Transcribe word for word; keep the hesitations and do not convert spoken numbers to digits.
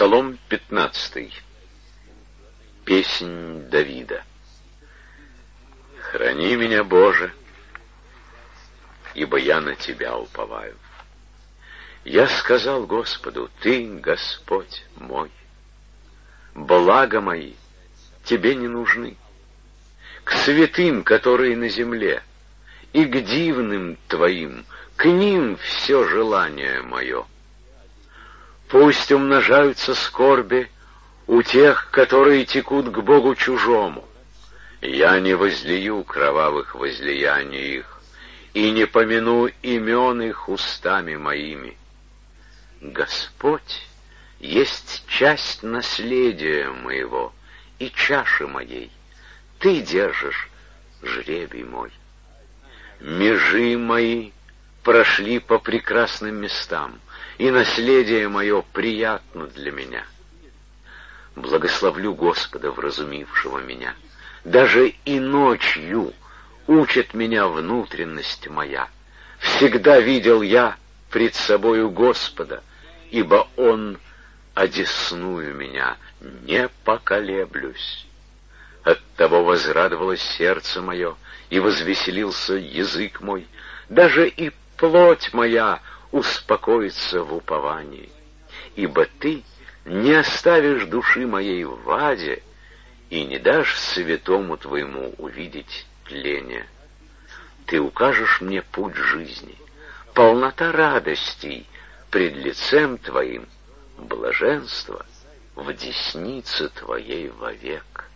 Псалом пятнадцатый. Песнь Давида. Храни меня, Боже, ибо я на Тебя уповаю. Я сказал Господу: Ты, Господь мой. Блага мои Тебе не нужны. К святым, которые на земле, и к дивным Твоим, к ним все желание мое. Пусть умножаются скорби у тех, которые текут к Богу чужому. Я не возлию кровавых возлияний их, и не помяну имен их устами моими. Господь есть часть наследия моего и чаши моей. Ты держишь жребий мой. Межи мои прошли по прекрасным местам, и наследие мое приятно для меня. Благословлю Господа, вразумившего меня. Даже и ночью учит меня внутренность моя. Всегда видел я пред собою Господа, ибо Он одесную меня, не поколеблюсь. Оттого возрадовалось сердце мое, и возвеселился язык мой, даже и плоть моя успокоится в уповании. Ибо Ты не оставишь души моей в аде, и не дашь святому Твоему увидеть тление. Ты укажешь мне путь жизни, полнота радостей пред лицем Твоим, блаженство в деснице Твоей вовек.